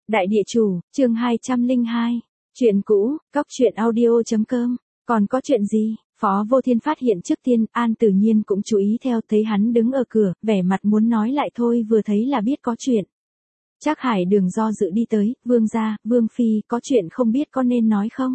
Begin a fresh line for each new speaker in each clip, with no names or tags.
Đại địa chủ, chương 202. Chuyện cũ, cóc truyện audio.com. Còn có chuyện gì? Phó Vô Thiên phát hiện trước tiên, An Tử Nhiên cũng chú ý theo, thấy hắn đứng ở cửa, vẻ mặt muốn nói lại thôi, vừa thấy là biết có chuyện. Trác Hải Đường do dự đi tới, Vương gia, Vương phi, có chuyện không biết có nên nói không?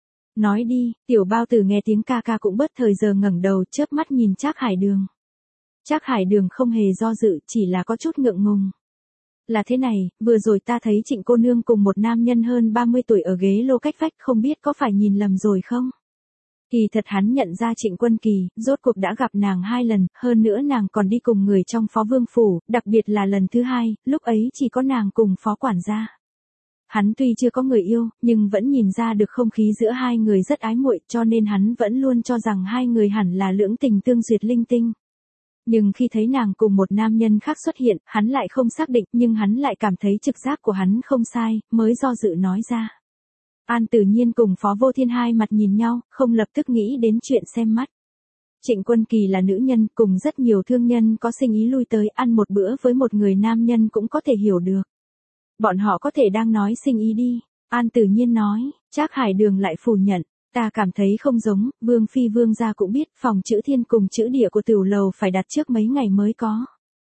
Nói đi. Tiểu Bao Tử nghe tiếng ca ca cũng bất thời giờ ngẩng đầu, chớp mắt nhìn Trác Hải Đường. Trác Hải Đường không hề do dự, chỉ là có chút ngượng ngùng. Là thế này, vừa rồi ta thấy Trịnh cô nương cùng một nam nhân hơn 30 tuổi ở ghế lô cách vách, không biết có phải nhìn lầm rồi không? Kỳ thật hắn nhận ra Trịnh Quân Kỳ, rốt cuộc đã gặp nàng 2 lần, hơn nữa nàng còn đi cùng người trong Phó Vương phủ, đặc biệt là lần thứ 2, lúc ấy chỉ có nàng cùng Phó quản gia. Hắn tuy chưa có người yêu, nhưng vẫn nhìn ra được không khí giữa hai người rất ái muội, cho nên hắn vẫn luôn cho rằng hai người hẳn là lưỡng tình tương duyệt linh tinh. Nhưng khi thấy nàng cùng một nam nhân khác xuất hiện, hắn lại không xác định, nhưng hắn lại cảm thấy trực giác của hắn không sai, mới do dự nói ra. An Tử Nhiên cùng Phó Vô Thiên hai mặt nhìn nhau, không lập tức nghĩ đến chuyện xem mắt. Trịnh Quân Kỳ là nữ nhân, cùng rất nhiều thương nhân có sinh ý lui tới ăn một bữa với một người nam nhân cũng có thể hiểu được. Bọn họ có thể đang nói sinh ý đi. An Tử Nhiên nói, Trác Hải Đường lại phủ nhận. Ta cảm thấy không giống, Vương phi Vương gia cũng biết phòng chữ thiên cùng chữ địa của tiểu lầu phải đặt trước mấy ngày mới có.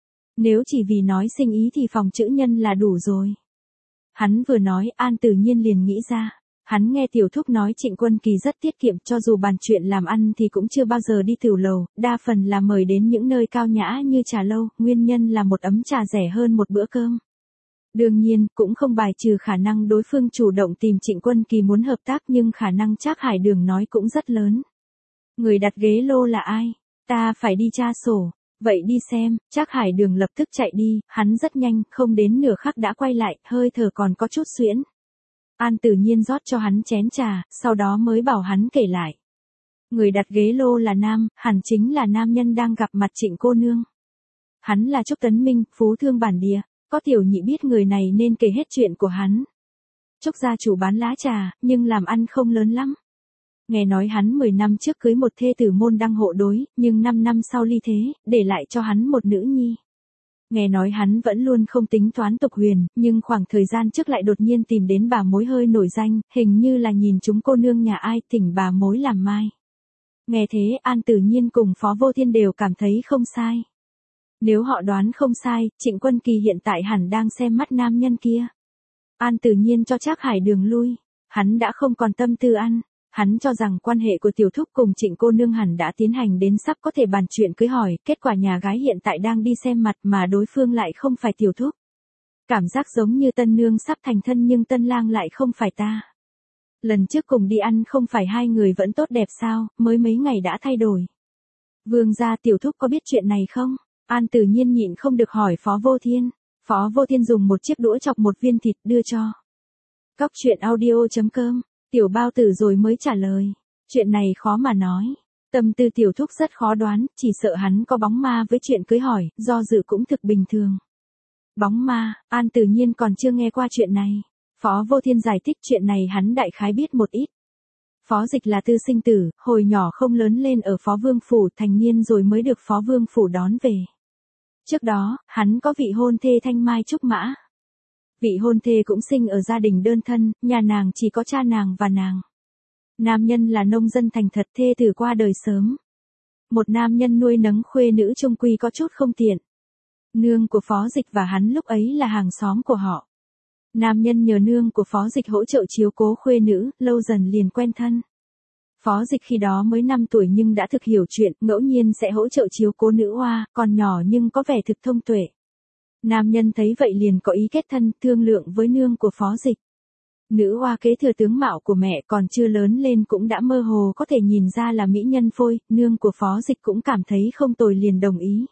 Nếu chỉ vì nói sinh ý thì phòng chữ nhân là đủ rồi. Hắn vừa nói, An Tử Nhiên liền nghĩ ra. Hắn nghe tiểu thúc nói Trịnh Quân Kỳ rất tiết kiệm, cho dù bàn chuyện làm ăn thì cũng chưa bao giờ đi tiểu lầu, đa phần là mời đến những nơi cao nhã như trà lâu, nguyên nhân là một ấm trà rẻ hơn một bữa cơm. Đương nhiên, cũng không bài trừ khả năng đối phương chủ động tìm Trịnh Quân Kỳ muốn hợp tác, nhưng khả năng Trác Hải Đường nói cũng rất lớn. Người đặt ghế lô là ai? Ta phải đi tra sổ. Vậy đi xem. Trác Hải Đường lập tức chạy đi, hắn rất nhanh, không đến nửa khắc đã quay lại, hơi thở còn có chút xuyễn. An Tử Nhiên rót cho hắn chén trà, sau đó mới bảo hắn kể lại. Người đặt ghế lô là nam, hẳn chính là nam nhân đang gặp mặt Trịnh cô nương. Hắn là Trúc Tấn Minh, phú thương bản địa. Có tiểu nhị biết người này nên kể hết chuyện của hắn. Trúc gia chủ bán lá trà, nhưng làm ăn không lớn lắm. Nghe nói hắn 10 năm trước cưới một thê tử môn đăng hộ đối, nhưng 5 năm sau ly thế, để lại cho hắn một nữ nhi. Nghe nói hắn vẫn luôn không tính toán tục huyền, nhưng khoảng thời gian trước lại đột nhiên tìm đến bà mối hơi nổi danh, hình như là nhìn chúng cô nương nhà ai, thỉnh bà mối làm mai. Nghe thế, An Tử Nhiên cùng Phó Vô Thiên đều cảm thấy không sai. Nếu họ đoán không sai, Trịnh Quân Kỳ hiện tại hẳn đang xem mắt nam nhân kia. An Tử Nhiên cho Trác Hải Đường lui. Hắn đã không còn tâm tư ăn. Hắn cho rằng quan hệ của tiểu thúc cùng Trịnh cô nương hẳn đã tiến hành đến sắp có thể bàn chuyện cưới hỏi, kết quả nhà gái hiện tại đang đi xem mặt mà đối phương lại không phải tiểu thúc. Cảm giác giống như tân nương sắp thành thân nhưng tân lang lại không phải ta. Lần trước cùng đi ăn không phải hai người vẫn tốt đẹp sao, mới mấy ngày đã thay đổi. Vương gia tiểu thúc có biết chuyện này không? An Tử Nhiên nhịn không được hỏi Phó Vô Thiên. Phó Vô Thiên dùng một chiếc đũa chọc một viên thịt đưa cho. Cóc truyện audio.com. Tiểu Bao Tử rồi mới trả lời. Chuyện này khó mà nói. Tâm tư tiểu thúc rất khó đoán, chỉ sợ hắn có bóng ma với chuyện cưới hỏi, do dự cũng thực bình thường. Bóng ma, An Tử Nhiên còn chưa nghe qua chuyện này. Phó Vô Thiên giải thích chuyện này hắn đại khái biết một ít. Phó Dịch là tư sinh tử, hồi nhỏ không lớn lên ở Phó Vương phủ, thành niên rồi mới được Phó Vương phủ đón về. Trước đó, hắn có vị hôn thê Thanh Mai Trúc Mã. Vị hôn thê cũng sinh ở gia đình đơn thân, nhà nàng chỉ có cha nàng và nàng. Nam nhân là nông dân thành thật, thê tử qua đời sớm. Một nam nhân nuôi nấng khuê nữ chung quy có chút không tiện. Nương của Phó Dịch và hắn lúc ấy là hàng xóm của họ. Nam nhân nhờ nương của Phó Dịch hỗ trợ chiếu cố khuê nữ, lâu dần liền quen thân. Phó Dịch khi đó mới 5 tuổi nhưng đã thực hiểu chuyện, ngẫu nhiên sẽ hỗ trợ chiếu cố nữ oa, còn nhỏ nhưng có vẻ thực thông tuệ. Nam nhân thấy vậy liền có ý kết thân, thương lượng với nương của Phó Dịch. Nữ oa kế thừa tướng mạo của mẹ, còn chưa lớn lên cũng đã mơ hồ có thể nhìn ra là mỹ nhân phôi, nương của Phó Dịch cũng cảm thấy không tồi liền đồng ý.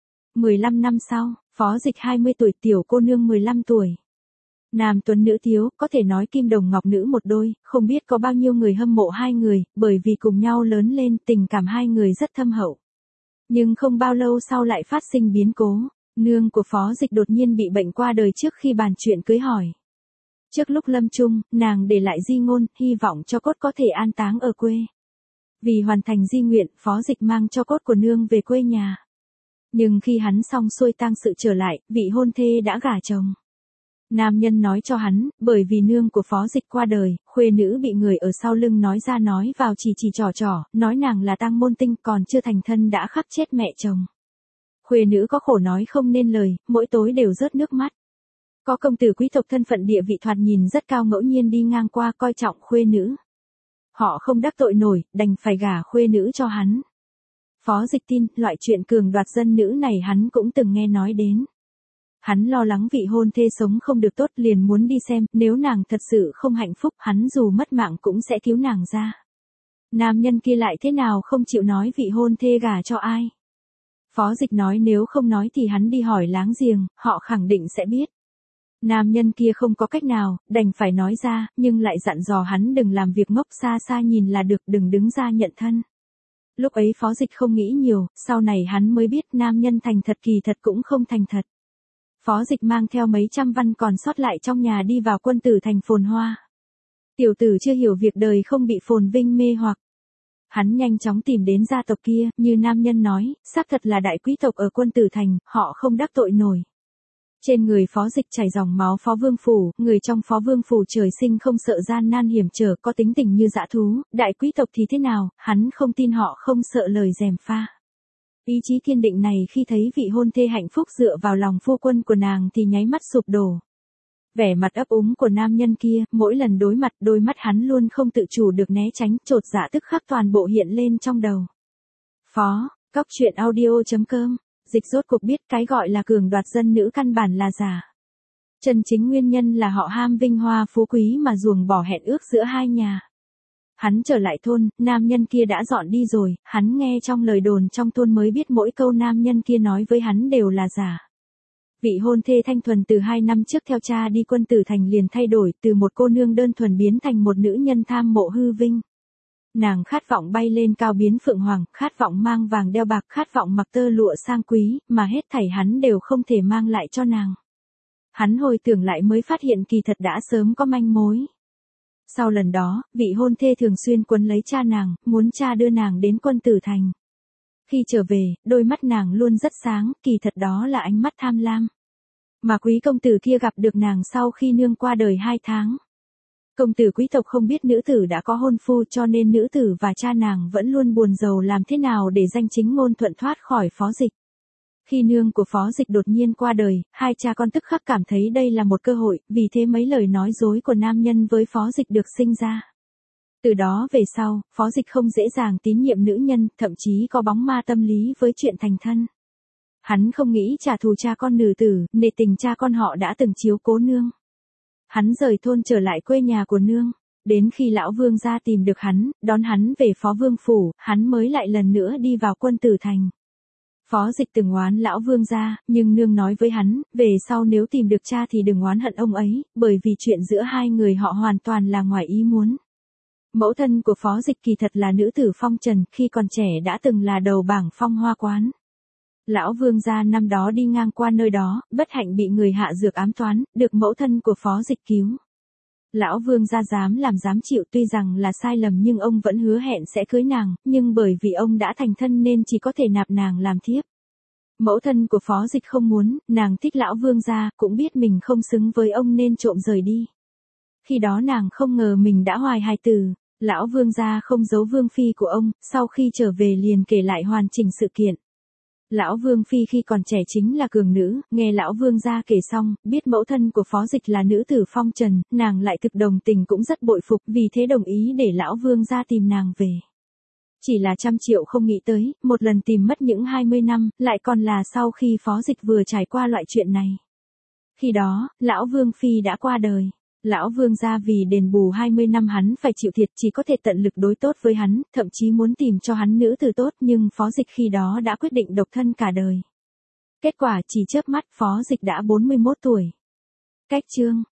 15 năm sau, Phó Dịch 20 tuổi, tiểu cô nương 15 tuổi. Nam tuấn nữ thiếu, có thể nói kim đồng ngọc nữ một đôi, không biết có bao nhiêu người hâm mộ hai người, bởi vì cùng nhau lớn lên, tình cảm hai người rất thâm hậu. Nhưng không bao lâu sau lại phát sinh biến cố, nương của Phó Dịch đột nhiên bị bệnh qua đời trước khi bàn chuyện cưới hỏi. Trước lúc lâm chung, nàng để lại di ngôn, hy vọng cho cốt có thể an táng ở quê. Vì hoàn thành di nguyện, Phó Dịch mang cho cốt của nương về quê nhà. Nhưng khi hắn xong xuôi tang sự trở lại, vị hôn thê đã gả chồng. Nam nhân nói cho hắn, bởi vì nương của Phó Dịch qua đời, khuê nữ bị người ở sau lưng nói ra nói vào chỉ trò, nói nàng là tang môn tinh còn chưa thành thân đã khắc chết mẹ chồng. Khuê nữ có khổ nói không nên lời, mỗi tối đều rớt nước mắt. Có công tử quý tộc thân phận địa vị thoạt nhìn rất cao ngẫu nhiên đi ngang qua coi trọng khuê nữ. Họ không đắc tội nổi, đành phải gả khuê nữ cho hắn. Phó Dịch tin, loại chuyện cường đoạt dân nữ này hắn cũng từng nghe nói đến. Hắn lo lắng vị hôn thê sống không được tốt liền muốn đi xem, nếu nàng thật sự không hạnh phúc hắn dù mất mạng cũng sẽ cứu nàng ra. Nam nhân kia lại thế nào không chịu nói vị hôn thê gả cho ai. Phó Dịch nói nếu không nói thì hắn đi hỏi láng giềng, họ khẳng định sẽ biết. Nam nhân kia không có cách nào, đành phải nói ra, nhưng lại dặn dò hắn đừng làm việc ngốc xa xa nhìn là được đừng đứng ra nhận thân. Lúc ấy Phó Dịch không nghĩ nhiều, sau này hắn mới biết nam nhân thành thật kỳ thật cũng không thành thật. Phó Dịch mang theo mấy trăm văn còn sót lại trong nhà đi vào quân tử thành phồn hoa. Tiểu tử chưa hiểu việc đời không bị phồn vinh mê hoặc. Hắn nhanh chóng tìm đến gia tộc kia, như nam nhân nói, xác thật là đại quý tộc ở quân tử thành, họ không đắc tội nổi. Trên người Phó Dịch chảy dòng máu Phó Vương Phủ, người trong Phó Vương Phủ trời sinh không sợ gian nan hiểm trở có tính tình như dã thú, đại quý tộc thì thế nào, hắn không tin họ không sợ lời gièm pha. Ý chí kiên định này khi thấy vị hôn thê hạnh phúc dựa vào lòng phu quân của nàng thì nháy mắt sụp đổ. Vẻ mặt ấp úng của nam nhân kia, mỗi lần đối mặt đôi mắt hắn luôn không tự chủ được né tránh, chột dạ tức khắc toàn bộ hiện lên trong đầu. Phó, Cóc Truyện Audio.com, Dịch rốt cuộc biết cái gọi là cường đoạt dân nữ căn bản là giả. Chân chính nguyên nhân là họ ham vinh hoa phú quý mà ruồng bỏ hẹn ước giữa hai nhà. Hắn trở lại thôn, nam nhân kia đã dọn đi rồi, hắn nghe trong lời đồn trong thôn mới biết mỗi câu nam nhân kia nói với hắn đều là giả. Vị hôn thê thanh thuần từ 2 năm trước theo cha đi quân tử thành liền thay đổi từ một cô nương đơn thuần biến thành một nữ nhân tham mộ hư vinh. Nàng khát vọng bay lên cao biến phượng hoàng, khát vọng mang vàng đeo bạc, khát vọng mặc tơ lụa sang quý, mà hết thảy hắn đều không thể mang lại cho nàng. Hắn hồi tưởng lại mới phát hiện kỳ thật đã sớm có manh mối. Sau lần đó, vị hôn thê thường xuyên quấn lấy cha nàng, muốn cha đưa nàng đến quân tử thành. Khi trở về, đôi mắt nàng luôn rất sáng, kỳ thật đó là ánh mắt tham lam. Mà quý công tử kia gặp được nàng sau khi nương qua đời 2 tháng. Công tử quý tộc không biết nữ tử đã có hôn phu cho nên nữ tử và cha nàng vẫn luôn buồn rầu làm thế nào để danh chính ngôn thuận thoát khỏi Phó Dịch. Khi nương của Phó Dịch đột nhiên qua đời, hai cha con tức khắc cảm thấy đây là một cơ hội, vì thế mấy lời nói dối của nam nhân với Phó Dịch được sinh ra. Từ đó về sau, Phó Dịch không dễ dàng tín nhiệm nữ nhân, thậm chí có bóng ma tâm lý với chuyện thành thân. Hắn không nghĩ trả thù cha con nữ tử, nể tình cha con họ đã từng chiếu cố nương. Hắn rời thôn trở lại quê nhà của nương. Đến khi lão vương gia tìm được hắn, đón hắn về Phó Vương Phủ, hắn mới lại lần nữa đi vào quân tử thành. Phó Dịch từng oán lão vương gia, nhưng nương nói với hắn, về sau nếu tìm được cha thì đừng oán hận ông ấy, bởi vì chuyện giữa hai người họ hoàn toàn là ngoài ý muốn. Mẫu thân của Phó Dịch kỳ thật là nữ tử phong trần, khi còn trẻ đã từng là đầu bảng phong hoa quán. Lão vương gia năm đó đi ngang qua nơi đó, bất hạnh bị người hạ dược ám toán, được mẫu thân của Phó Dịch cứu. Lão vương gia dám chịu tuy rằng là sai lầm nhưng ông vẫn hứa hẹn sẽ cưới nàng, nhưng bởi vì ông đã thành thân nên chỉ có thể nạp nàng làm thiếp. Mẫu thân của Phó Dịch không muốn, nàng thích lão vương gia, cũng biết mình không xứng với ông nên trộm rời đi. Khi đó nàng không ngờ mình đã hoài hài tử, lão vương gia không giấu vương phi của ông, sau khi trở về liền kể lại hoàn chỉnh sự kiện. Lão vương phi khi còn trẻ chính là cường nữ, nghe lão vương gia kể xong, biết mẫu thân của Phó Dịch là nữ tử phong trần, nàng lại thực đồng tình cũng rất bội phục, vì thế đồng ý để lão vương gia tìm nàng về. Chỉ là 100 triệu không nghĩ tới, một lần tìm mất những 20 năm, lại còn là sau khi Phó Dịch vừa trải qua loại chuyện này. Khi đó, lão vương phi đã qua đời. Lão vương gia vì đền bù 20 năm hắn phải chịu thiệt chỉ có thể tận lực đối tốt với hắn, thậm chí muốn tìm cho hắn nữ tử tốt nhưng Phó Dịch khi đó đã quyết định độc thân cả đời. Kết quả chỉ chớp mắt Phó Dịch đã 41 tuổi. Cách chương